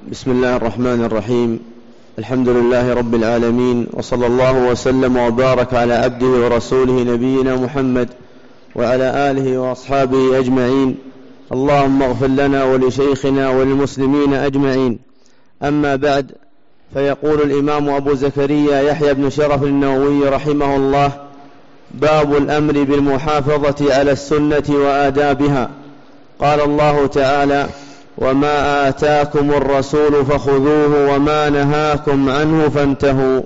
بسم الله الرحمن الرحيم. الحمد لله رب العالمين، وصلى الله وسلم وبارك على عبده ورسوله نبينا محمد وعلى آله وأصحابه أجمعين. اللهم اغفر لنا ولشيخنا وللمسلمين أجمعين. أما بعد، فيقول الإمام أبو زكريا يحيى بن شرف النووي رحمه الله: باب الأمر بالمحافظة على السنة وآدابها. قال الله تعالى: وما آتاكم الرسول فخذوه وما نهاكم عنه فانتهوا.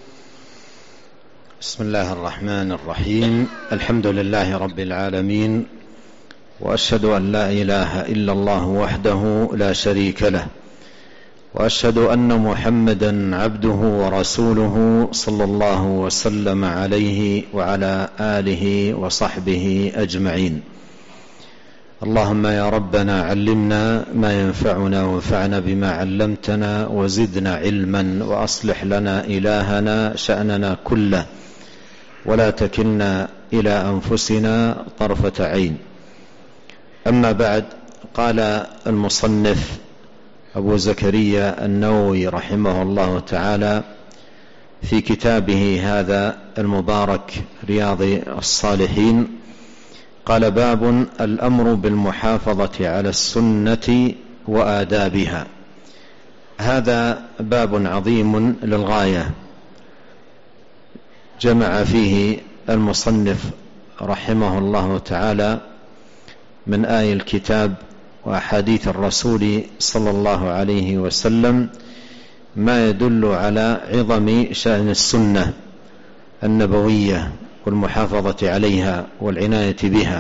بسم الله الرحمن الرحيم. الحمد لله رب العالمين، وأشهد أن لا إله إلا الله وحده لا شريك له، وأشهد أن محمدا عبده ورسوله صلى الله وسلم عليه وعلى آله وصحبه أجمعين. اللهم يا ربنا علمنا ما ينفعنا وانفعنا بما علمتنا وزدنا علما، وأصلح لنا إلهنا شأننا كله، ولا تكلنا إلى أنفسنا طرفة عين. أما بعد، قال المصنف أبو زكريا النووي رحمه الله تعالى في كتابه هذا المبارك رياض الصالحين، قال: باب الأمر بالمحافظة على السنة وآدابها. هذا باب عظيم للغاية، جمع فيه المصنف رحمه الله تعالى من آي الكتاب وأحاديث الرسول صلى الله عليه وسلم ما يدل على عظم شأن السنة النبوية والمحافظة عليها والعناية بها.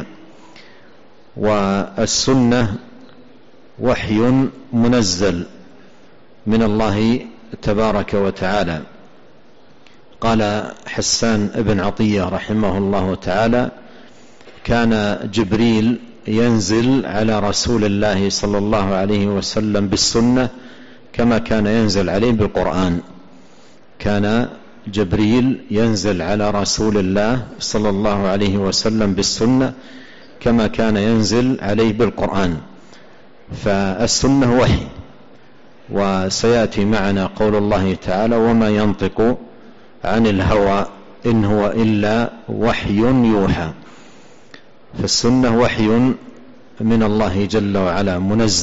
والسنة وحي منزل من الله تبارك وتعالى. قال حسان بن عطية رحمه الله تعالى: كان جبريل ينزل على رسول الله صلى الله عليه وسلم بالسنة كما كان ينزل عليه بالقرآن. كان جبريل ينزل على رسول الله صلى الله عليه وسلم بالسنة كما كان ينزل عليه بالقرآن. فالسنة وحي، وسيأتي معنا قول الله تعالى: وما ينطق عن الهوى إن هو إلا وحي يوحى. فالسنة وحي من الله جل وعلا،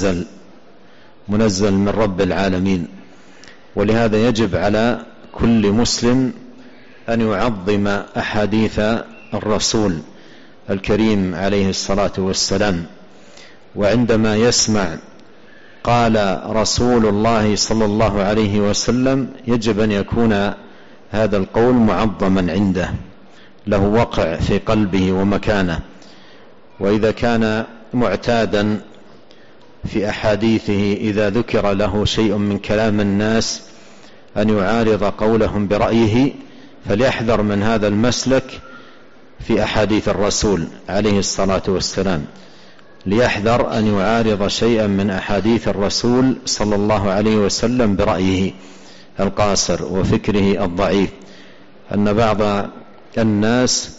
منزل من رب العالمين. ولهذا يجب على كل مسلم أن يعظم أحاديث الرسول الكريم عليه الصلاة والسلام. وعندما يسمع قال رسول الله صلى الله عليه وسلم، يجب أن يكون هذا القول معظما عنده، له وقع في قلبه ومكانه. وإذا كان معتادا في أحاديثه إذا ذكر له شيء من كلام الناس أن يعارض قولهم برأيه، فليحذر من هذا المسلك في أحاديث الرسول عليه الصلاة والسلام، ليحذر أن يعارض شيئا من أحاديث الرسول صلى الله عليه وسلم برأيه القاصر وفكره الضعيف. أن بعض الناس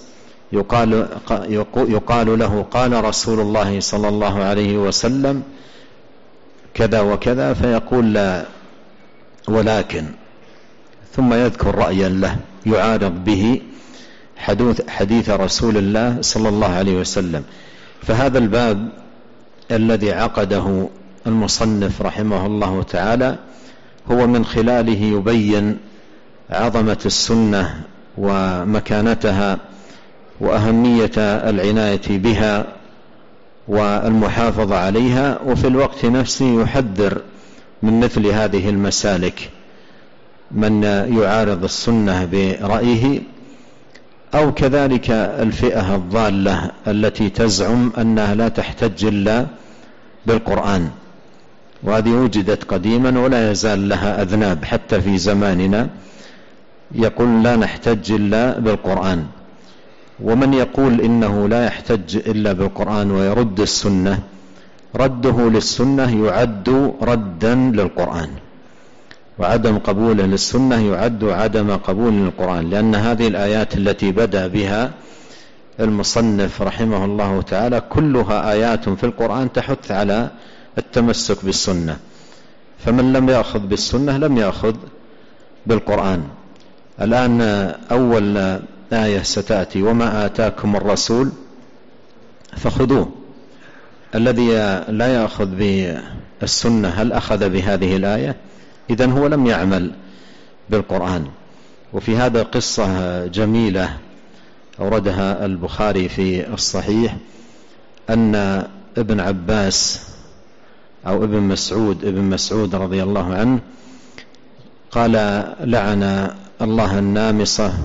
يقال له: قال رسول الله صلى الله عليه وسلم كذا وكذا، فيقول: لا ولكن، ثم يذكر رأيا له يعارض به حديث رسول الله صلى الله عليه وسلم. فهذا الباب الذي عقده المصنف رحمه الله تعالى هو من خلاله يبين عظمة السنة ومكانتها وأهمية العناية بها والمحافظة عليها، وفي الوقت نفسه يحذر من مثل هذه المسالك، من يعارض السنة برأيه، أو كذلك الفئة الضالة التي تزعم أنها لا تحتج إلا بالقرآن، وهذه وجدت قديما ولا يزال لها أذناب حتى في زماننا، يقول لا نحتج إلا بالقرآن. ومن يقول إنه لا يحتج إلا بالقرآن ويرد السنة، رده للسنة يعد ردا للقرآن، وعدم قبوله للسنة يعد عدم قبول للقرآن، لأن هذه الآيات التي بدأ بها المصنف رحمه الله تعالى كلها آيات في القرآن تحث على التمسك بالسنة. فمن لم يأخذ بالسنة لم يأخذ بالقرآن. الآن أول آية ستأتي: وما آتاكم الرسول فخذوه. الذي لا يأخذ بالسنة هل أخذ بهذه الآية؟ إذن هو لم يعمل بالقرآن. وفي هذا قصة جميلة أوردها البخاري في الصحيح، أن ابن عباس أو ابن مسعود رضي الله عنه قال: لعن الله النامصة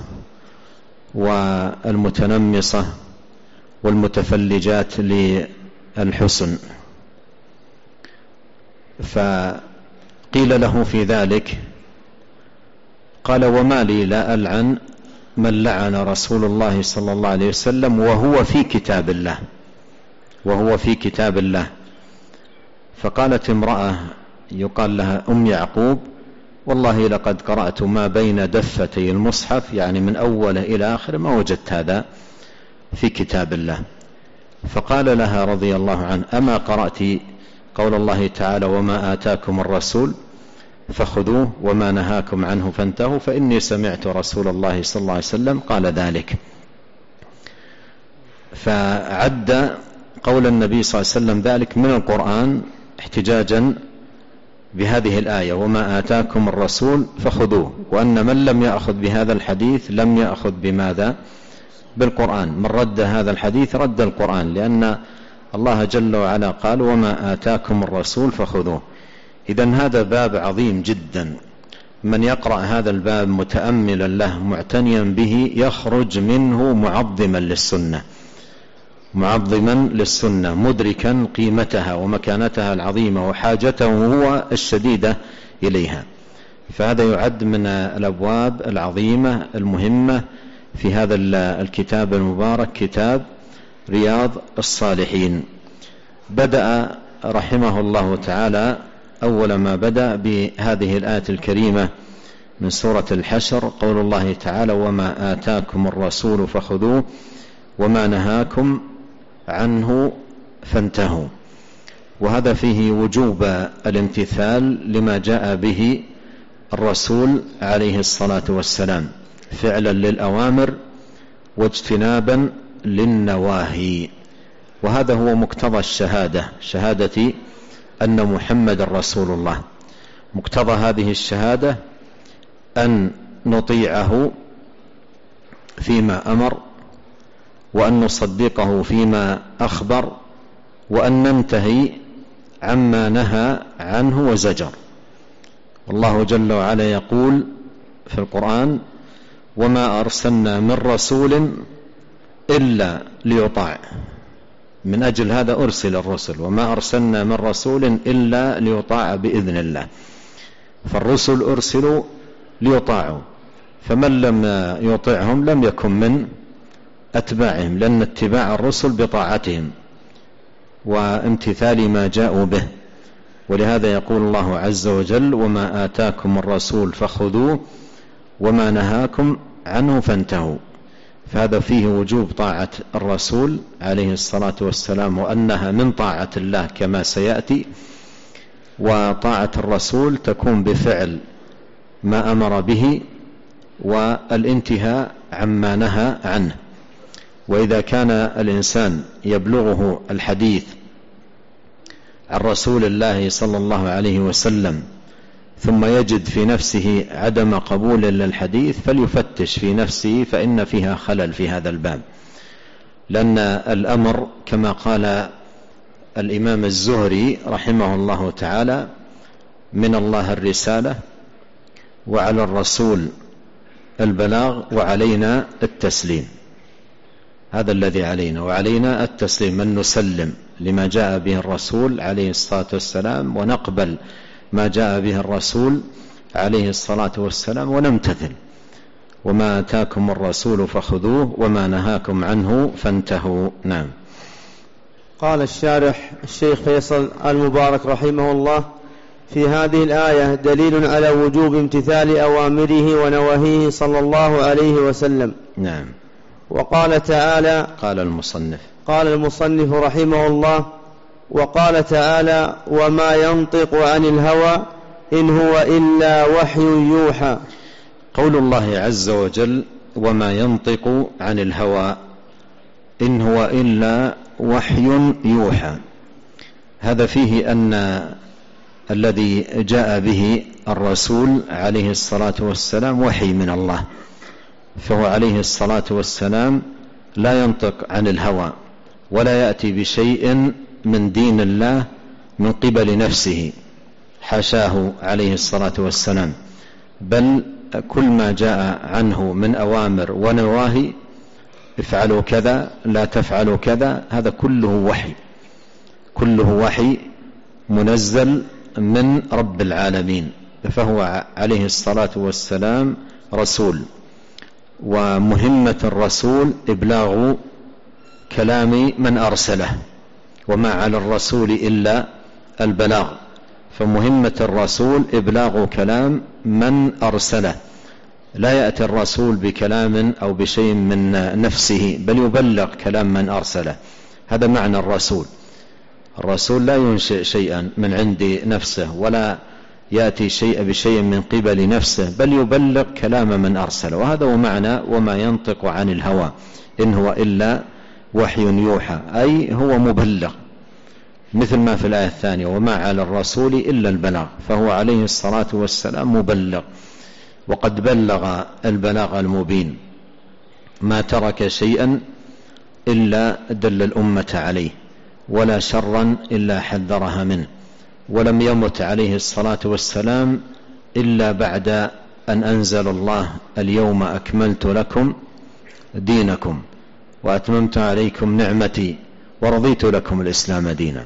والمتنمصة والمتفلجات للحسن. فقيل له في ذلك قال: وما لي لا ألعن من لعن رسول الله صلى الله عليه وسلم وهو في كتاب الله. فقالت امرأة يقال لها أم يعقوب: والله لقد قرأت ما بين دفتي المصحف، يعني من أوله إلى آخر، ما وجدت هذا في كتاب الله. فقال لها رضي الله عنه: أما قرأت قول الله تعالى: وما آتاكم الرسول فخذوه وما نهاكم عنه فانتهوا، فإني سمعت رسول الله صلى الله عليه وسلم قال ذلك. فعد قول النبي صلى الله عليه وسلم ذلك من القرآن احتجاجا بهذه الآية: وما آتاكم الرسول فخذوه، وأن من لم يأخذ بهذا الحديث لم يأخذ بماذا؟ بالقرآن. من رد هذا الحديث رد القرآن، لأن الله جل وعلا قال: وما آتاكم الرسول فخذوه. إذن هذا باب عظيم جدا، من يقرأ هذا الباب متأملا له معتنيا به يخرج منه معظما للسنة مدركا قيمتها ومكانتها العظيمة وحاجته هو الشديدة إليها. فهذا يعد من الأبواب العظيمة المهمة في هذا الكتاب المبارك، كتاب رياض الصالحين. بدأ رحمه الله تعالى أول ما بدأ بهذه الآية الكريمة من سورة الحشر، قول الله تعالى: وما آتاكم الرسول فخذوه وما نهاكم عنه فانتهوا. وهذا فيه وجوب الامتثال لما جاء به الرسول عليه الصلاة والسلام، فعلا للأوامر واجتنابا للنواهي. وهذا هو مقتضى شهادة أن محمد رسول الله. مقتضى هذه الشهادة أن نطيعه فيما أمر، وأن نصدقه فيما أخبر، وأن ننتهي عما نهى عنه وزجر. والله جل وعلا يقول في القرآن: وما أرسلنا من رسول إلا ليطاع. من أجل هذا أرسل الرسل، وما أرسلنا من رسول إلا ليطاع بإذن الله. فالرسل أرسلوا ليطاعوا، فمن لم يطعهم لم يكن من أتباعهم، لأن اتباع الرسل بطاعتهم وامتثال ما جاءوا به. ولهذا يقول الله عز وجل: وما آتاكم الرسول فخذوه وما نهاكم عنه فانتهوا. فهذا فيه وجوب طاعة الرسول عليه الصلاة والسلام، وأنها من طاعة الله كما سيأتي. وطاعة الرسول تكون بفعل ما أمر به والانتهاء عما نهى عنه. وإذا كان الإنسان يبلغه الحديث عن رسول الله صلى الله عليه وسلم ثم يجد في نفسه عدم قبول للحديث فليفتش في نفسه، فإن فيها خلل في هذا الباب. لأن الأمر كما قال الإمام الزهري رحمه الله تعالى: من الله الرسالة، وعلى الرسول البلاغ، وعلينا التسليم. هذا الذي علينا، وعلينا التسليم، أن نسلم لما جاء به الرسول عليه الصلاة والسلام، ونقبل ما جاء به الرسول عليه الصلاة والسلام ونمتثل. وما آتاكم الرسول فخذوه وما نهاكم عنه فانتهوا. نعم. قال الشارح الشيخ فيصل المبارك رحمه الله: في هذه الآية دليل على وجوب امتثال أوامره ونواهيه صلى الله عليه وسلم. نعم. وقال تعالى: قال المصنف رحمه الله: وقال تعالى: وما ينطق عن الهوى إن هو إلا وحي يوحى. قول الله عز وجل وما ينطق عن الهوى إن هو إلا وحي يوحى، هذا فيه أن الذي جاء به الرسول عليه الصلاة والسلام وحي من الله، فهو عليه الصلاة والسلام لا ينطق عن الهوى ولا يأتي بشيء من دين الله من قبل نفسه، حاشاه عليه الصلاة والسلام، بل كل ما جاء عنه من أوامر ونواهي، افعلوا كذا لا تفعلوا كذا، هذا كله وحي، كله وحي منزل من رب العالمين، فهو عليه الصلاة والسلام رسول، ومهمة الرسول إبلاغ كلام من أرسله، وما على الرسول إلا البلاغ، فمهمة الرسول إبلاغ كلام من أرسله، لا يأتي الرسول بكلام أو بشيء من نفسه بل يبلغ كلام من أرسله، هذا معنى الرسول. الرسول لا ينشئ شيئا من عند نفسه ولا يأتي بشيء من قبل نفسه بل يبلغ كلام من أرسله، وهذا هو معنى وما ينطق عن الهوى إن هو إلا وحي يوحى، أي هو مبلغ، مثل ما في الآية الثانية وما على الرسول إلا البلاغ، فهو عليه الصلاة والسلام مبلغ، وقد بلغ البلاغ المبين، ما ترك شيئا إلا دل الأمة عليه، ولا شرا إلا حذرها منه، ولم يمت عليه الصلاة والسلام إلا بعد أن أنزل الله اليوم أكملت لكم دينكم وأتممت عليكم نعمتي ورضيت لكم الإسلام دينا،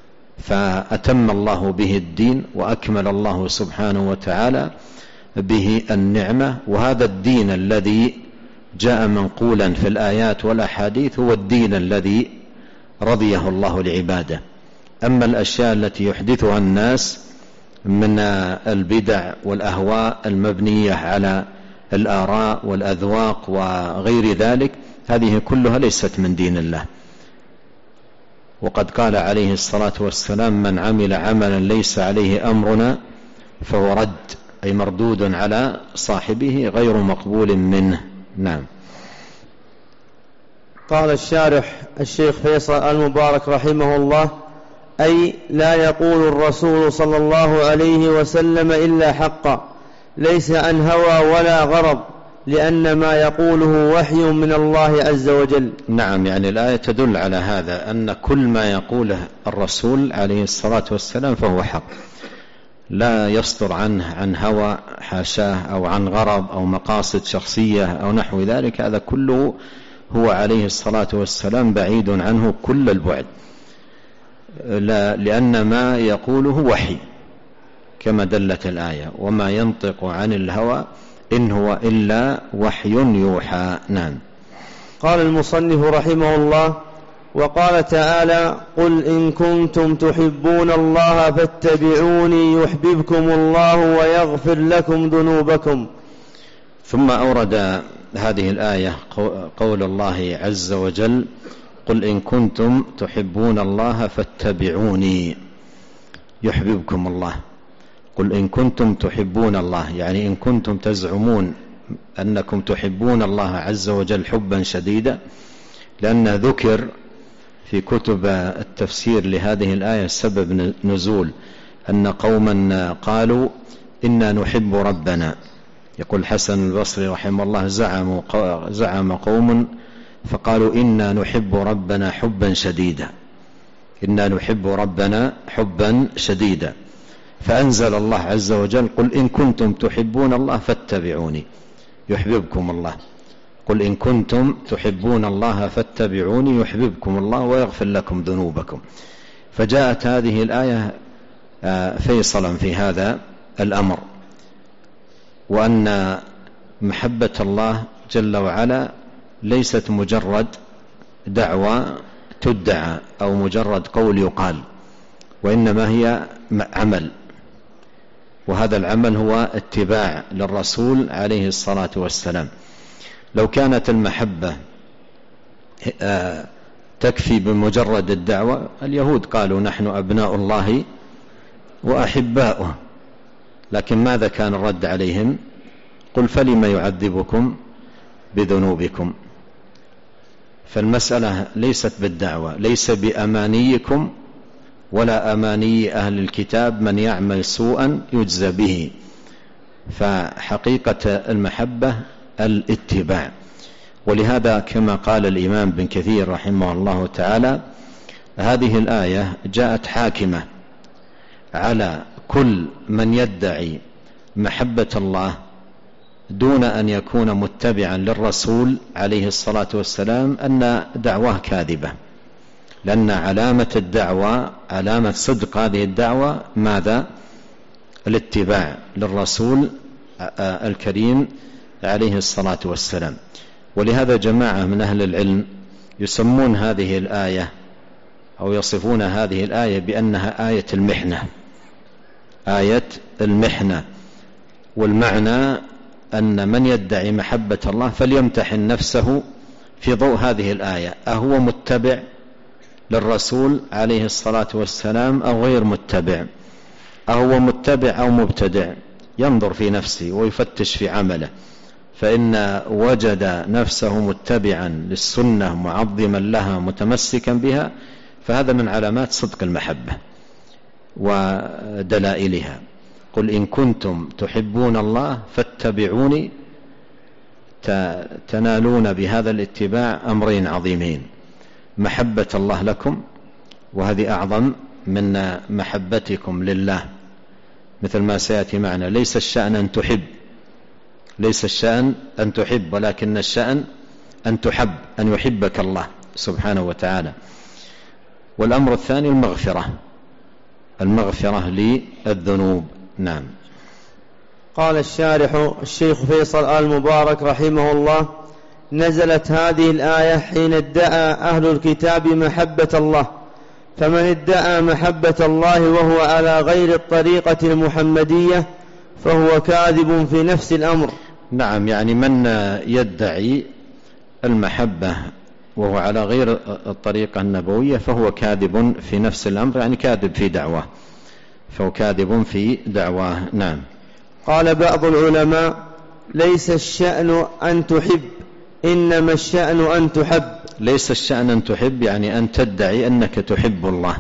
فأتم الله به الدين وأكمل الله سبحانه وتعالى به النعمة، وهذا الدين الذي جاء منقولا في الآيات والأحاديث هو الدين الذي رضيه الله لعباده. أما الأشياء التي يحدثها الناس من البدع والأهواء المبنية على الآراء والأذواق وغير ذلك، هذه كلها ليست من دين الله. وقد قال عليه الصلاة والسلام من عمل عملا ليس عليه أمرنا فهو رد، أي مردود على صاحبه غير مقبول منه. نعم. قال الشارح الشيخ فيصل المبارك رحمه الله: أي لا يقول الرسول صلى الله عليه وسلم إلا حقا، ليس عن هوى ولا غرض، لأن ما يقوله وحي من الله عز وجل. نعم، يعني الآية تدل على هذا، أن كل ما يقوله الرسول عليه الصلاة والسلام فهو حق، لا يصدر عنه عن هوى حاشاه أو عن غرض أو مقاصد شخصية أو نحو ذلك، هذا كله هو عليه الصلاة والسلام بعيد عنه كل البعد، لأن ما يقوله وحي كما دلت الآية وما ينطق عن الهوى إن هو إلا وحي يوحى. نعم. قال المصنف رحمه الله: وقال تعالى: قل إن كنتم تحبون الله فاتبعوني يحببكم الله ويغفر لكم ذنوبكم. ثم أورد هذه الآية قول الله عز وجل: قل إن كنتم تحبون الله فاتبعوني يحببكم الله. قل إن كنتم تحبون الله، يعني إن كنتم تزعمون أنكم تحبون الله عز وجل حبا شديدا، لأن ذكر في كتب التفسير لهذه الآية سبب نزول أن قوما قالوا إنا نحب ربنا. يقول الحسن البصري رحمه الله: زعم قوم فقالوا إنا نحب ربنا حبا شديدا، إنا نحب ربنا حبا شديدا، فأنزل الله عز وجل: قل إن كنتم تحبون الله فاتبعوني يحببكم الله. قل إن كنتم تحبون الله فاتبعوني يحببكم الله ويغفر لكم ذنوبكم. فجاءت هذه الآية فيصلا في هذا الأمر، وأن محبة الله جل وعلا ليست مجرد دعوة تدعى أو مجرد قول يقال، وإنما هي عمل، وهذا العمل هو اتباع للرسول عليه الصلاة والسلام. لو كانت المحبة تكفي بمجرد الدعوة، اليهود قالوا نحن أبناء الله وأحباؤه، لكن ماذا كان الرد عليهم؟ قل فلم يعذبكم بذنوبكم. فالمسألة ليست بالدعوة، ليس بأمانيكم ولا أماني أهل الكتاب من يعمل سوءا يجزى به. فحقيقة المحبة الاتباع. ولهذا كما قال الإمام بن كثير رحمه الله تعالى: هذه الآية جاءت حاكمة على كل من يدعي محبة الله دون أن يكون متبعا للرسول عليه الصلاة والسلام، أن دعواه كاذبة، لأن علامة الدعوة، علامة صدق هذه الدعوة ماذا؟ الاتباع للرسول الكريم عليه الصلاة والسلام. ولهذا جماعة من أهل العلم يسمون هذه الآية أو يصفون هذه الآية بأنها آية المحنة، آية المحنة. والمعنى أن من يدعي محبة الله فليمتحن نفسه في ضوء هذه الآية، أهو متبع للرسول عليه الصلاة والسلام أو غير متبع، أهو متبع أو مبتدع، ينظر في نفسه ويفتش في عمله، فإن وجد نفسه متبعا للسنة معظما لها متمسكا بها فهذا من علامات صدق المحبة ودلائلها. قل إن كنتم تحبون الله فاتبعوني، تنالون بهذا الاتباع أمرين عظيمين: محبة الله لكم، وهذه أعظم من محبتكم لله، مثل ما سيأتي معنا. ليس الشأن أن تحب، ليس الشأن أن تحب، ولكن الشأن أن تحب، أن يحبك الله سبحانه وتعالى. والأمر الثاني المغفرة للذنوب. نعم. قال الشارح الشيخ فيصل آل مبارك رحمه الله: نزلت هذه الآية حين ادعى أهل الكتاب محبة الله، فمن ادعى محبة الله وهو على غير الطريقة المحمدية فهو كاذب في نفس الأمر. نعم، يعني من يدعي المحبة وهو على غير الطريقة النبوية فهو كاذب في نفس الأمر، يعني كاذب في دعواه، فهو كاذب في دعواه. نعم. قال بعض العلماء: ليس الشأن أن تحب، إنما الشأن أن تحب. ليس الشأن أن تحب يعني أن تدعي أنك تحب الله،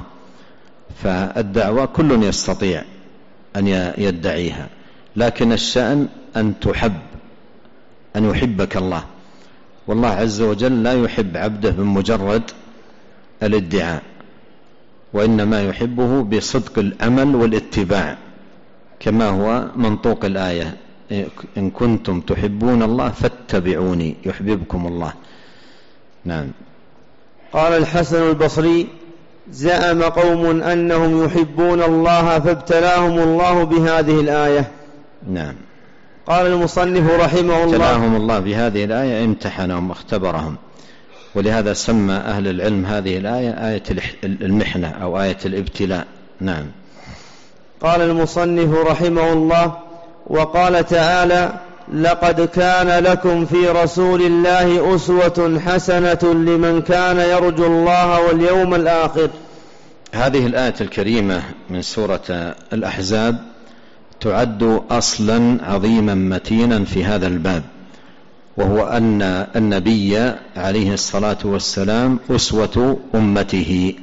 فالدعوة كل يستطيع أن يدعيها، لكن الشأن أن تحب، أن يحبك الله. والله عز وجل لا يحب عبده بمجرد الادعاء، وإنما يحبه بصدق الأمل والاتباع، كما هو منطوق الآية: إن كنتم تحبون الله فاتبعوني يحببكم الله. نعم. قال الحسن البصري: زعم قوم أنهم يحبون الله فابتلاهم الله بهذه الآية. نعم. قال المصنف رحمه الله: ابتلاهم الله بهذه الآية، امتحنهم واختبرهم، ولهذا سمى أهل العلم هذه الآية آية المحنة أو آية الابتلاء. نعم. قال المصنف رحمه الله: وقال تعالى: لقد كان لكم في رسول الله أسوة حسنة لمن كان يرجو الله واليوم الآخر. هذه الآية الكريمة من سورة الأحزاب تعد أصلا عظيما متينا في هذا الباب، وهو أن النبي عليه الصلاة والسلام أسوة أمته،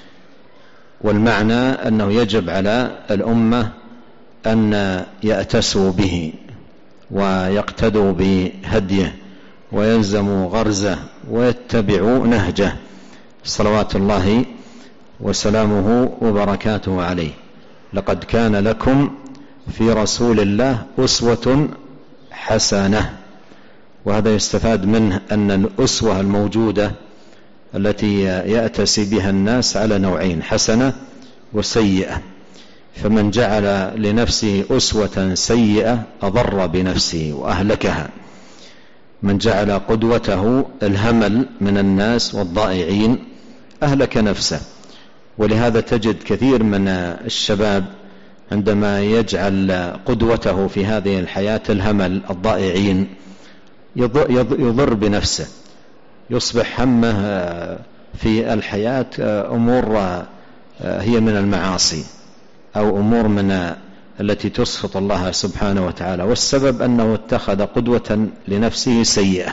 والمعنى أنه يجب على الأمة أن يأتسوا به ويقتدوا بهديه ويلزموا غرزه ويتبعوا نهجه صلوات الله وسلامه وبركاته عليه. لقد كان لكم في رسول الله أسوة حسنة، وهذا يستفاد منه أن الأسوة الموجودة التي يأتسي بها الناس على نوعين: حسنة وسيئة. فمن جعل لنفسه أسوة سيئة أضر بنفسه وأهلكها، من جعل قدوته الهمل من الناس والضائعين أهلك نفسه. ولهذا تجد كثير من الشباب عندما يجعل قدوته في هذه الحياة الهمل الضائعين يضر بنفسه، يصبح همه في الحياة أمور هي من المعاصي أو أمور من التي تسخط الله سبحانه وتعالى. والسبب أنه اتخذ قدوة لنفسه سيئة،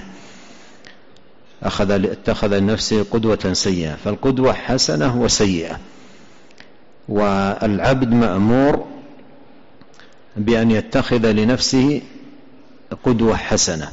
اتخذ لنفسه قدوة سيئة، فالقدوة حسنة وسيئة. والعبد مأمور بأن يتخذ لنفسه قدوة حسنة،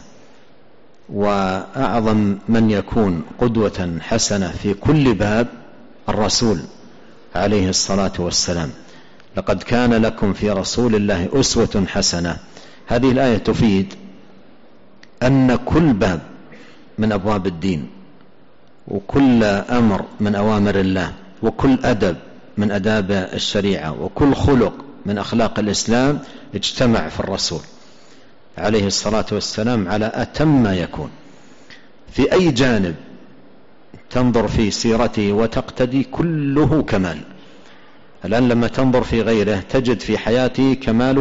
وأعظم من يكون قدوة حسنة في كل باب الرسول عليه الصلاة والسلام. لقد كان لكم في رسول الله أسوة حسنة. هذه الآية تفيد أن كل باب من أبواب الدين، وكل أمر من أوامر الله، وكل أدب من أداب الشريعة، وكل خلق من أخلاق الإسلام اجتمع في الرسول عليه الصلاة والسلام على أتم ما يكون. في أي جانب تنظر في سيرته وتقتدي كله كمال. الآن لما تنظر في غيره تجد في حياته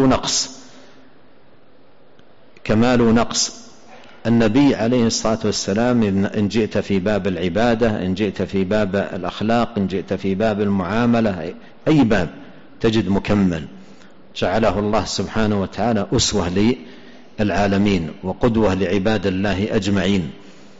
كمال نقص. النبي عليه الصلاة والسلام إن جئت في باب العبادة، إن جئت في باب الأخلاق، إن جئت في باب المعاملة، أي باب تجد مكمل. جعله الله سبحانه وتعالى أسوة للعالمين وقدوة لعباد الله أجمعين.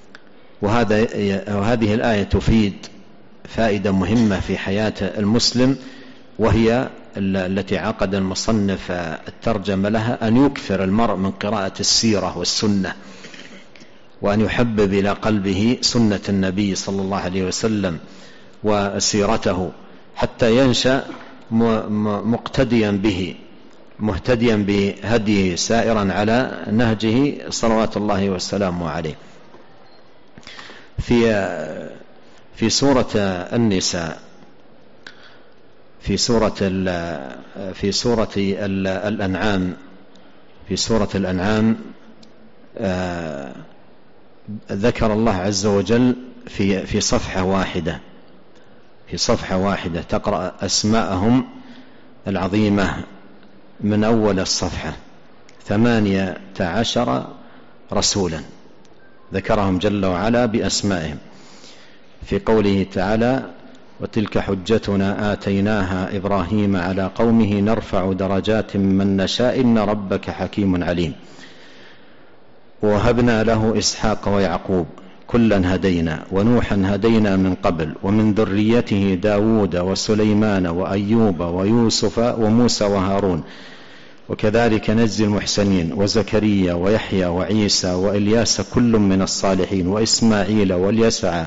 وهذه الآية تفيد فائدة مهمة في حياة المسلم، وهي التي عقد المصنف الترجمة لها: أن يكثر المرء من قراءة السيرة والسنة، وأن يحبب إلى قلبه سنة النبي صلى الله عليه وسلم وسيرته، حتى ينشأ مقتديا به، مهتديا بهديه، سائرا على نهجه صلوات الله وسلامه عليه. في سورة النساء، في سورة الأنعام ذكر الله عز وجل في صفحة واحدة تقرأ أسماءهم العظيمة من أول الصفحة 18 رسولا ذكرهم جل وعلا بأسمائهم، في قوله تعالى: وتلك حجتنا آتيناها إبراهيم على قومه نرفع درجات من نشاء إن ربك حكيم عليم. ووهبنا له إسحاق ويعقوب كلا هدينا، ونوحا هدينا من قبل، ومن ذريته داود وسليمان وأيوب ويوسف وموسى وهارون، وكذلك نجزي المحسنين، وزكريا ويحيى وعيسى وإلياس كل من الصالحين، وإسماعيل واليسع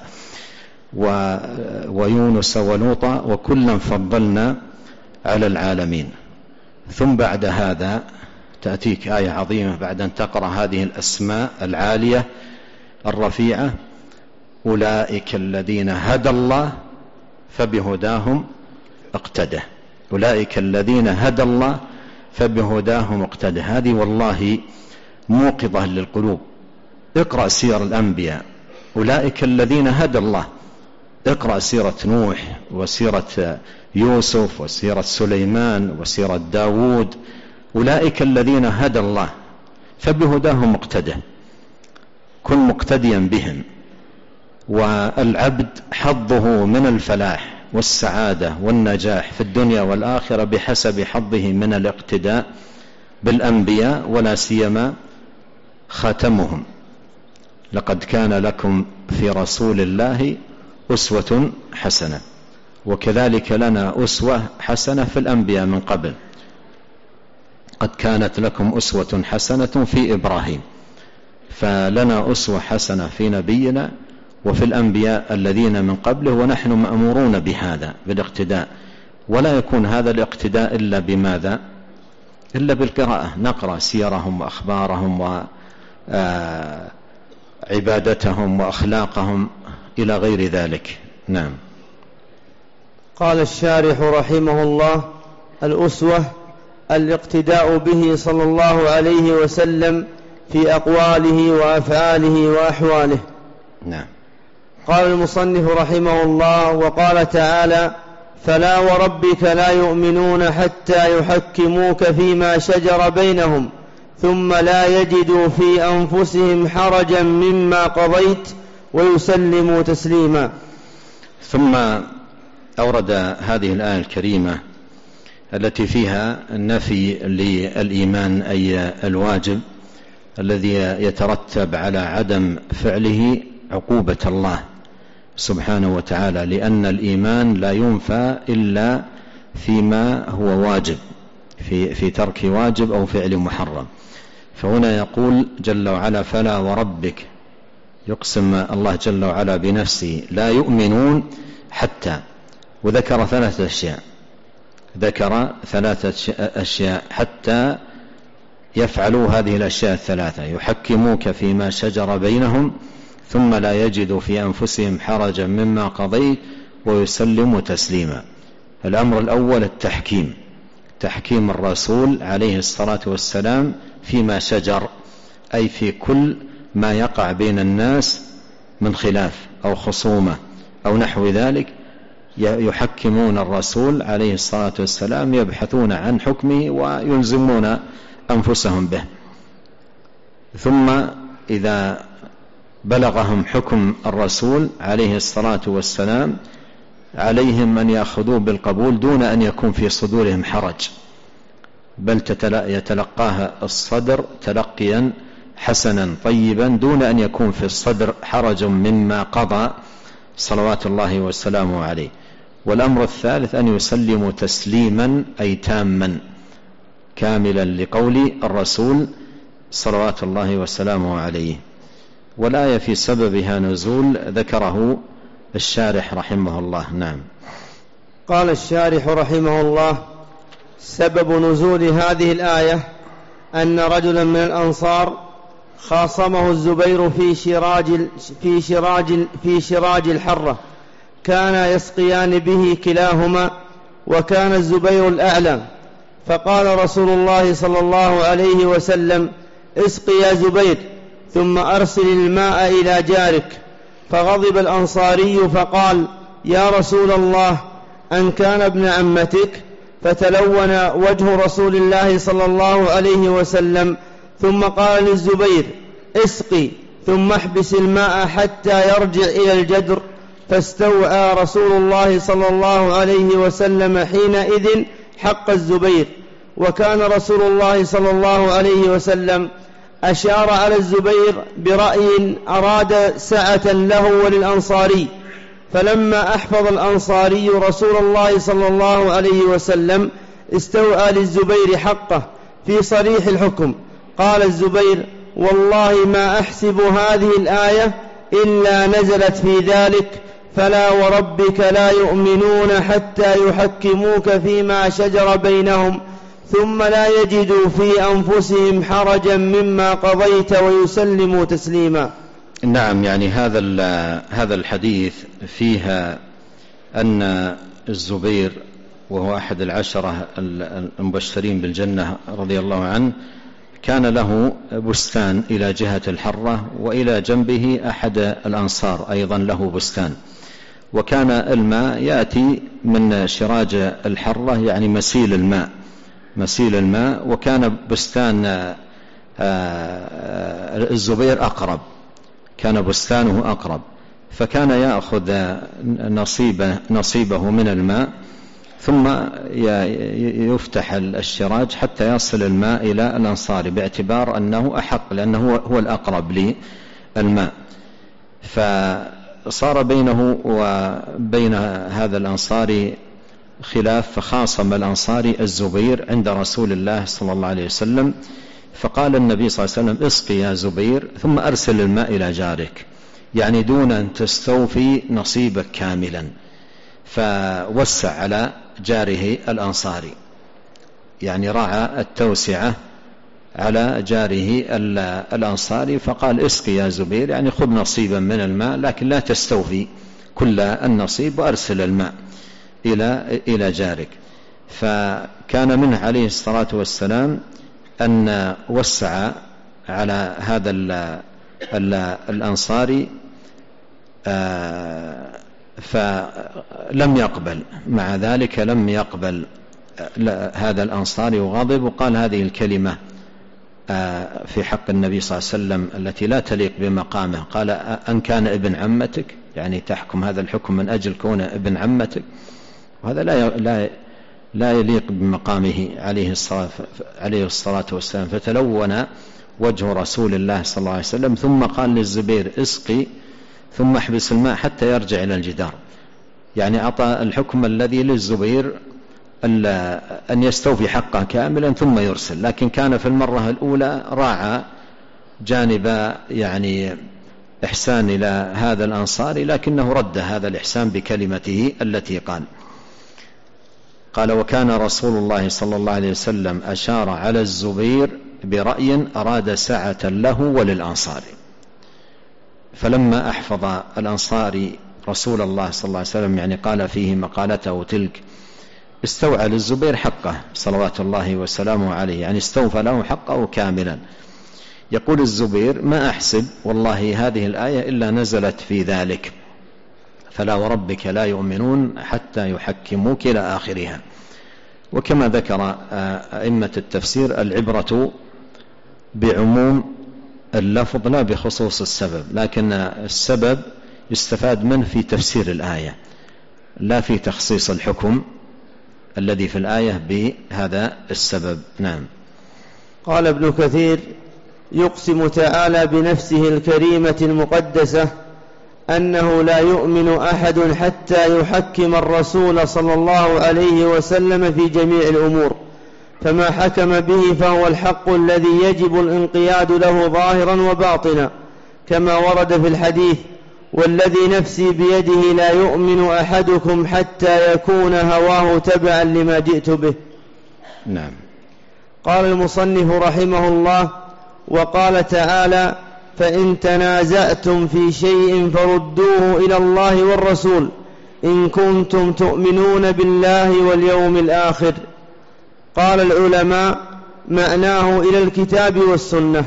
ويونس ولوطا، وكلا فضلنا على العالمين. ثم بعد هذا تأتيك آية عظيمة بعد أن تقرأ هذه الأسماء العالية الرفيعة: أولئك الذين هدى الله فبهداهم اقتدى. أولئك الذين هدى الله فبهداهم اقتدى. هذه والله موقظة للقلوب. اقرأ سير الأنبياء: أولئك الذين هدى الله. اقرأ سيرة نوح، وسيرة يوسف، وسيرة سليمان، وسيرة داود. أولئك الذين هدى الله فبهداهم اقتدى. كن مقتديا بهم. والعبد حظه من الفلاح والسعادة والنجاح في الدنيا والآخرة بحسب حظه من الاقتداء بالأنبياء، ولا سيما خاتمهم: لقد كان لكم في رسول الله أسوة حسنة. وكذلك لنا أسوة حسنة في الأنبياء من قبل. قد كانت لكم أسوة حسنة في إبراهيم، فلنا أسوة حسنة في نبينا وفي الأنبياء الذين من قبله، ونحن مأمورون بهذا بالاقتداء. ولا يكون هذا الاقتداء إلا بماذا؟ إلا بالقراءة. نقرأ سيرهم وأخبارهم وعبادتهم وأخلاقهم إلى غير ذلك. نعم. قال الشارح رحمه الله: الأسوة الاقتداء به صلى الله عليه وسلم في أقواله وأفعاله وأحواله. نعم. قال المصنف رحمه الله: وقال تعالى: فلا وربك لا يؤمنون حتى يحكموك فيما شجر بينهم ثم لا يجدوا في أنفسهم حرجا مما قضيت ويسلموا تسليما. ثم أورد هذه الآية الكريمة التي فيها نفي للإيمان أي الواجب الذي يترتب على عدم فعله عقوبة الله سبحانه وتعالى، لأن الإيمان لا ينفى إلا فيما هو واجب، في ترك واجب أو فعل محرم. فهنا يقول جل وعلا: فلا وربك، يقسم الله جل وعلا بنفسه: لا يؤمنون حتى، وذكر ثلاثة أشياء حتى يفعلوا هذه الأشياء الثلاثة: يحكموك فيما شجر بينهم ثم لا يجدوا في أنفسهم حرجا مما قضيت ويسلموا تسليما. الأمر الأول التحكيم، تحكيم الرسول عليه الصلاة والسلام فيما شجر، أي في كل ما يقع بين الناس من خلاف أو خصومة أو نحو ذلك، يحكمون الرسول عليه الصلاة والسلام، يبحثون عن حكمه ويلزمون أنفسهم به. ثم إذا بلغهم حكم الرسول عليه الصلاة والسلام عليهم أن يأخذوه بالقبول دون أن يكون في صدورهم حرج، بل يتلقاها الصدر تلقيا حسنا طيبا دون أن يكون في الصدر حرج مما قضى صلوات الله وسلامه عليه. والأمر الثالث أن يسلموا تسليما أي تاما كاملا، لقول الرسول صلوات الله وسلامه عليه. والآية في سببها نزول ذكره الشارح رحمه الله. نعم. قال الشارح رحمه الله: سبب نزول هذه الآية أن رجلا من الأنصار خاصمه الزبير في شراج الحرة، كان يسقيان به كلاهما، وكان الزبير الأعلى، فقال رسول الله صلى الله عليه وسلم: اسق يا زبير ثم أرسل الماء إلى جارك. فغضب الأنصاري فقال: يا رسول الله، أن كان ابن عمتك؟ فتلون وجه رسول الله صلى الله عليه وسلم، ثم قال للزبير: اسقي ثم احبس الماء حتى يرجع إلى الجدر. فاستوعى رسول الله صلى الله عليه وسلم حينئذ حق الزبير. وكان رسول الله صلى الله عليه وسلم أشار على الزبير برأي أراد سعة له وللأنصاري. فلما أحفظ الأنصاري رسول الله صلى الله عليه وسلم استوعى للزبير حقه في صريح الحكم. قال الزبير: والله ما أحسب هذه الآية إلا نزلت في ذلك: فلا وربك لا يؤمنون حتى يحكموك فيما شجر بينهم ثم لا يجدوا في أنفسهم حرجا مما قضيت ويسلموا تسليما. نعم، يعني هذا الحديث فيها أن الزبير وهو أحد العشرة المبشرين بالجنة رضي الله عنه كان له بستان إلى جهة الحرة، وإلى جنبه أحد الأنصار أيضا له بستان، وكان الماء يأتي من شراج الحرة، يعني مسيل الماء، وكان بستان الزبير أقرب، كان بستانه أقرب، فكان يأخذ نصيبه من الماء ثم يفتح الشراج حتى يصل الماء إلى الأنصار، باعتبار أنه أحق لأنه هو الأقرب للماء. فصار بينه وبين هذا الأنصاري خلاف، فخاصم الأنصاري الزبير عند رسول الله صلى الله عليه وسلم، فقال النبي صلى الله عليه وسلم: اسقي يا زبير ثم أرسل الماء إلى جارك، يعني دون أن تستوفي نصيبك كاملا. فوسع على جاره الأنصاري، يعني راعى التوسعة على جاره الأنصاري، فقال: اسقي يا زبير، يعني خذ نصيبا من الماء لكن لا تستوفي كل النصيب، وأرسل الماء إلى جارك. فكان منه عليه الصلاة والسلام أن وسع على هذا الأنصاري، فلم يقبل، مع ذلك لم يقبل هذا الأنصاري، وغضب وقال هذه الكلمة في حق النبي صلى الله عليه وسلم التي لا تليق بمقامه. قال: أن كان ابن عمتك، يعني تحكم هذا الحكم من أجل كون ابن عمتك، وهذا لا يليق بمقامه عليه الصلاة والسلام، فتلون وجه رسول الله صلى الله عليه وسلم، ثم قال للزبير اسقي ثم احبس الماء حتى يرجع إلى الجدار. يعني أعطى الحكم الذي للزبير أن يستوفي حقه كاملا ثم يرسل، لكن كان في المرة الأولى راعى جانب يعني إحسان إلى هذا الأنصاري، لكنه رد هذا الإحسان بكلمته التي قال وكان رسول الله صلى الله عليه وسلم أشار على الزبير برأي أراد سعة له وللأنصار. فلما أحفظ الأنصاري رسول الله صلى الله عليه وسلم، يعني قال فيه مقالته تلك، استوعى للزبير حقه صلوات الله وسلامه عليه، يعني استوفى له حقه كاملا. يقول الزبير ما أحسب والله هذه الآية إلا نزلت في ذلك، فلا وربك لا يؤمنون حتى يحكموك إلى آخرها. وكما ذكر أئمة التفسير العبرة بعموم اللفظ لا بخصوص السبب، لكن السبب يستفاد منه في تفسير الآية لا في تخصيص الحكم الذي في الآية بهذا السبب. نعم. قال ابن كثير يقسم تعالى بنفسه الكريمة المقدسة أنه لا يؤمن أحد حتى يحكم الرسول صلى الله عليه وسلم في جميع الأمور، فما حكم به فهو الحق الذي يجب الانقياد له ظاهرا وباطنا، كما ورد في الحديث والذي نفسي بيده لا يؤمن أحدكم حتى يكون هواه تبعا لما جئت به. نعم. قال المصنف رحمه الله وقال تعالى فإن تنازعتم في شيء فردوه إلى الله والرسول إن كنتم تؤمنون بالله واليوم الآخر. قال العلماء معناه إلى الكتاب والسنة.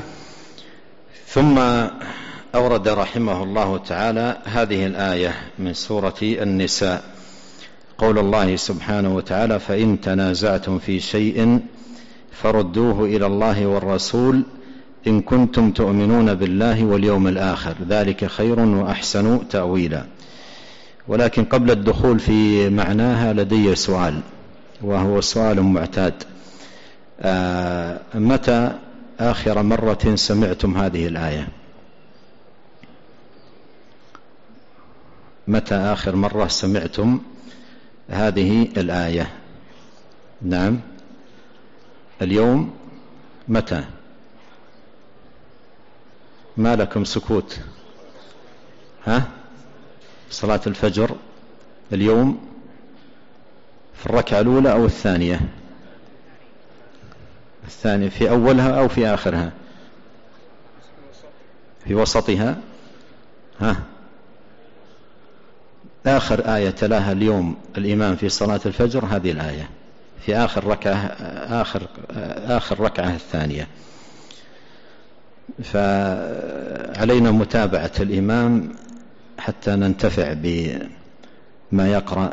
ثم أورد رحمه الله تعالى هذه الآية من سورة النساء، قول الله سبحانه وتعالى فإن تنازعتم في شيء فردوه إلى الله والرسول إن كنتم تؤمنون بالله واليوم الآخر ذلك خير وأحسن تأويلا. ولكن قبل الدخول في معناها لدي سؤال، وهو سؤال معتاد: متى آخر مرة سمعتم هذه الآية؟ متى آخر مرة سمعتم هذه الآية؟ نعم، اليوم. متى؟ ما لكم سكوت؟ صلاة الفجر اليوم في الركعة الأولى أو الثانية؟ الثانية. في أولها أو في آخرها؟ في وسطها. آخر آية تلاها اليوم الإمام في صلاة الفجر هذه الآية في آخر ركعة، آخر ركعة الثانية. فعلينا متابعة الإمام حتى ننتفع بما يقرأ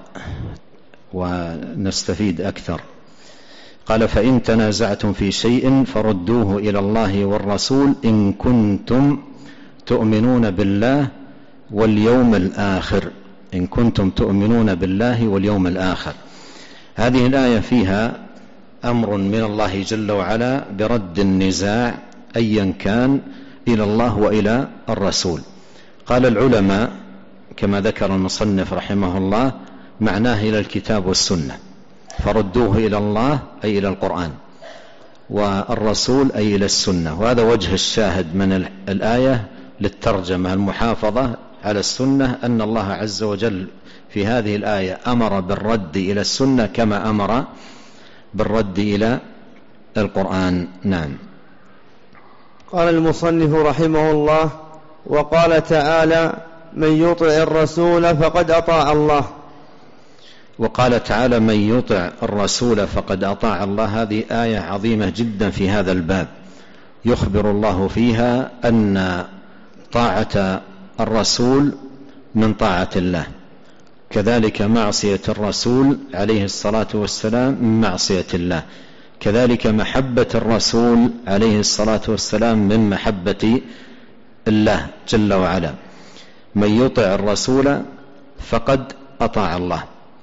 ونستفيد أكثر. قال فإن تنازعتم في شيء فردوه إلى الله والرسول إن كنتم تؤمنون بالله واليوم الآخر. إن كنتم تؤمنون بالله واليوم الآخر. هذه الآية فيها أمر من الله جل وعلا برد النزاع أيا كان إلى الله وإلى الرسول. قال العلماء كما ذكر المصنف رحمه الله معناه إلى الكتاب والسنة، فردوه إلى الله أي إلى القرآن، والرسول أي إلى السنة. وهذا وجه الشاهد من الآية للترجمة المحافظة على السنة، أن الله عز وجل في هذه الآية أمر بالرد إلى السنة كما أمر بالرد إلى القرآن. نعم. قال المصنف رحمه الله وقال تعالى من يطع الرسول فقد أطاع الله. وقال تعالى من يطع الرسول فقد أطاع الله. هذه آية عظيمة جدا في هذا الباب، يخبر الله فيها أن طاعة الرسول من طاعة الله، كذلك معصية الرسول عليه الصلاة والسلام من معصية الله، كذلك محبة الرسول عليه الصلاة والسلام من محبة الله جل وعلا. من يطع الرسول فقد أطاع الله.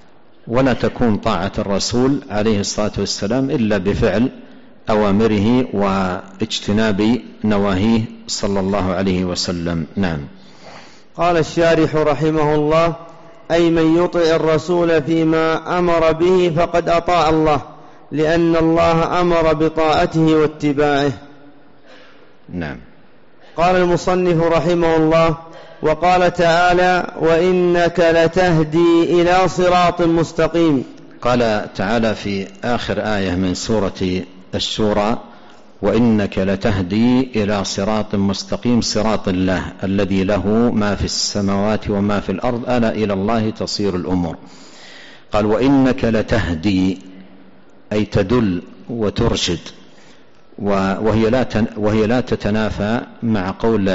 ولا تكون طاعة الرسول عليه الصلاة والسلام إلا بفعل أوامره واجتناب نواهيه صلى الله عليه وسلم. نعم. قال الشارح رحمه الله: أي من يطع الرسول فيما أمر به فقد أطاع الله، لأن الله أمر بطاعته واتباعه. نعم. قال المصنف رحمه الله: وقال تعالى: وإنك لتهدي إلى صراط مستقيم. قال تعالى في آخر آية من سورة الشورى: وإنك لتهدي إلى صراط مستقيم، صراط الله الذي له ما في السماوات وما في الأرض، ألا إلى الله تصير الأمور. قال: وإنك لتهدي، أي تدل وترشد، وهي لا تتنافى مع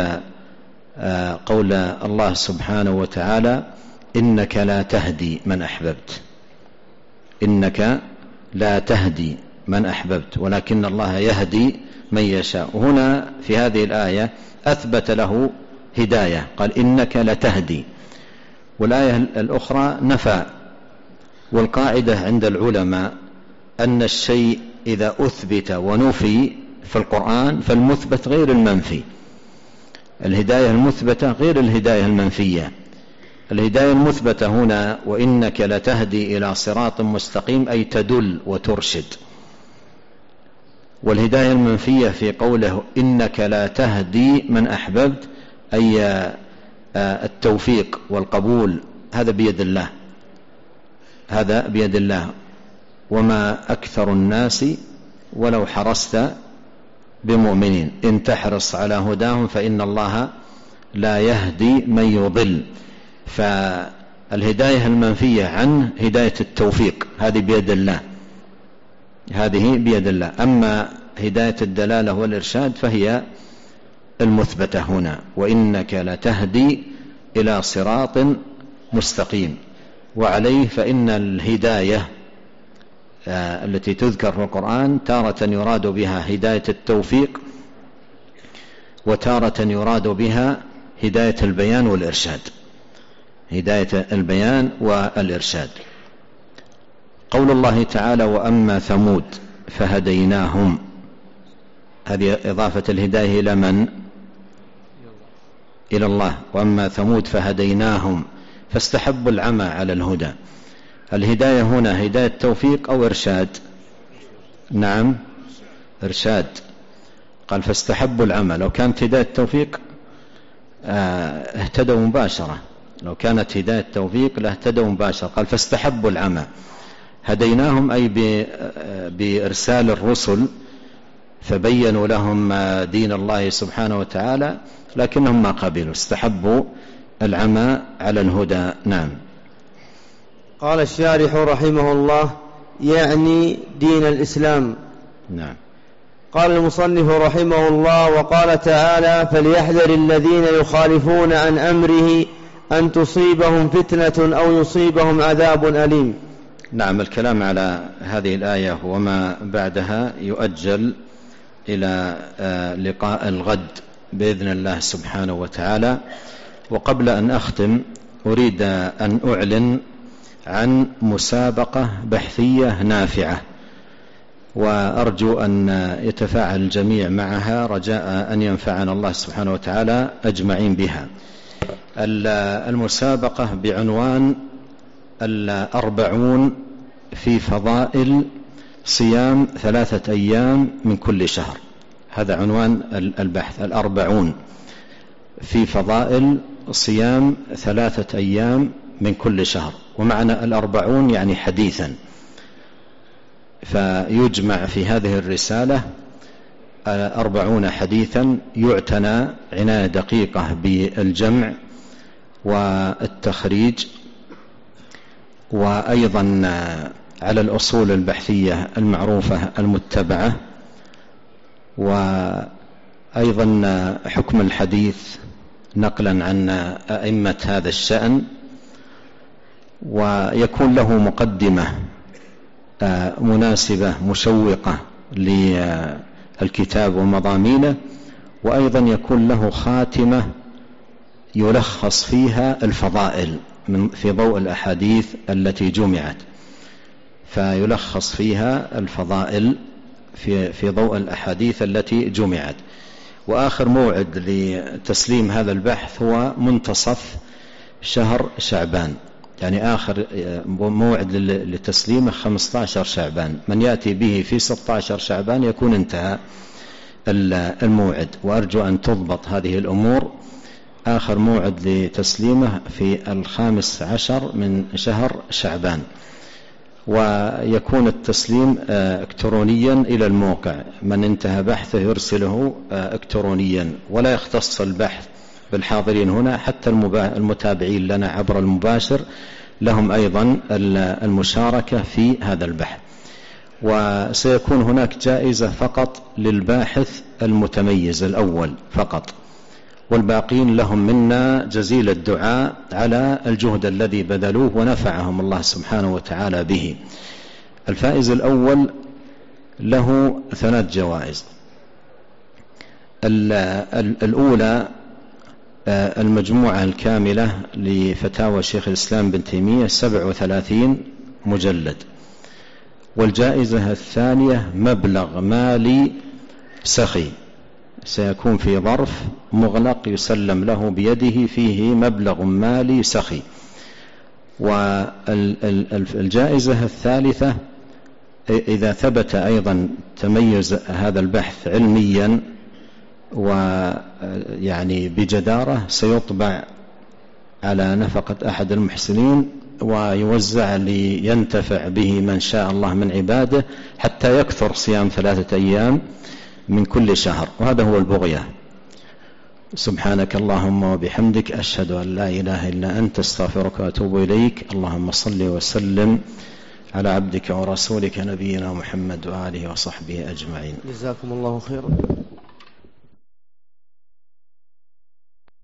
قول الله سبحانه وتعالى: إنك لا تهدي من أحببت. إنك لا تهدي من أحببت، ولكن الله يهدي من يشاء. هنا في هذه الآية أثبت له هداية، قال: إنك لتهدي. والآية الأخرى نفى. والقاعدة عند العلماء أن الشيء إذا أثبت ونفي في القرآن فالمثبت غير المنفي. الهداية المثبتة غير الهداية المنفية. الهداية المثبتة هنا: وإنك لتهدي إلى صراط مستقيم، أي تدل وترشد. والهداية المنفية في قوله إنك لا تهدي من أحببت، أي التوفيق والقبول، هذا بيد الله، هذا بيد الله. وما أكثر الناس ولو حرصت بمؤمنين، إن تحرص على هداهم فإن الله لا يهدي من يضل. فالهداية المنفية عنه هداية التوفيق، هذه بيد الله، هذه بيد الله. أما هداية الدلالة والإرشاد فهي المثبتة هنا: وإنك لتهدي إلى صراط مستقيم. وعليه فإن الهداية التي تذكر في القرآن تارة يراد بها هداية التوفيق، وتارة يراد بها هداية البيان والإرشاد، هداية البيان والإرشاد. قول الله تعالى: وأما ثمود فهديناهم، هذه إضافة الهداية إلى من؟ إلى الله. وأما ثمود فهديناهم، فاستحبوا العمى على الهدى. الهداية هنا هداية توفيق أو إرشاد؟ نعم، إرشاد. قال: فاستحبوا العمى. لو كانت هداية توفيق اهتدوا مباشرة، لو كانت هداية توفيق لاهتدوا مباشرة. قال: فاستحبوا العمى. هديناهم أي بإرسال الرسل، فبينوا لهم دين الله سبحانه وتعالى، لكنهم ما قبلوا، استحبوا العمى على الهدى. نعم. قال الشارح رحمه الله: يعني دين الإسلام. نعم. قال المصنف رحمه الله: وقال تعالى: فليحذر الذين يخالفون عن أمره أن تصيبهم فتنة أو يصيبهم عذاب أليم. نعم. الكلام على هذه الآية وما بعدها يؤجل إلى لقاء الغد بإذن الله سبحانه وتعالى. وقبل أن أختم أريد أن أعلن عن مسابقة بحثية نافعة، وأرجو أن يتفاعل الجميع معها رجاء أن ينفعنا الله سبحانه وتعالى أجمعين بها. المسابقة بعنوان 40 في فضائل صيام 3 أيام من كل شهر. هذا عنوان البحث: 40 في فضائل صيام 3 أيام من كل شهر. ومعنى 40 يعني حديثا، فيجمع في هذه الرسالة 40 حديثا يعتنى عناية دقيقة بالجمع والتخريج، وأيضا على الأصول البحثية المعروفة المتبعة، وأيضا حكم الحديث نقلا عن أئمة هذا الشأن، ويكون له مقدمة مناسبة مشوقة للكتاب ومضامينه، وأيضا يكون له خاتمة يلخص فيها الفضائل في ضوء الأحاديث التي جمعت. فيلخص فيها الفضائل في ضوء الأحاديث التي جمعت. وآخر موعد لتسليم هذا البحث هو منتصف شهر شعبان، يعني آخر موعد لتسليمه 15 شعبان. من يأتي به في 16 شعبان يكون انتهى الموعد. وأرجو أن تضبط هذه الأمور. آخر موعد لتسليمه في 15 من شهر شعبان، ويكون التسليم إلكترونيا إلى الموقع. من انتهى بحثه يرسله إلكترونيا، ولا يختص البحث بالحاضرين هنا، حتى المتابعين لنا عبر المباشر لهم أيضا المشاركة في هذا البحث. وسيكون هناك جائزة فقط للباحث المتميز الأول فقط، والباقين لهم منا جزيل الدعاء على الجهد الذي بذلوه ونفعهم الله سبحانه وتعالى به. الفائز الأول له 3 جوائز. الأولى المجموعة الكاملة لفتاوى شيخ الإسلام بن تيمية 37 مجلد. والجائزة الثانية مبلغ مالي سخي، سيكون في ظرف مغلق يسلم له بيده فيه مبلغ مالي سخي. والجائزة الثالثة إذا ثبت أيضا تميز هذا البحث علميا ويعني بجدارة، سيطبع على نفقة أحد المحسنين ويوزع لينتفع به من شاء الله من عباده، حتى يكثر صيام 3 أيام من كل شهر. وهذا هو البغية. سبحانك اللهم وبحمدك، أشهد أن لا إله إلا أنت، استغفرك وأتوب إليك. اللهم صل وسلم على عبدك ورسولك نبينا محمد وآله وصحبه أجمعين. جزاكم الله خيرا.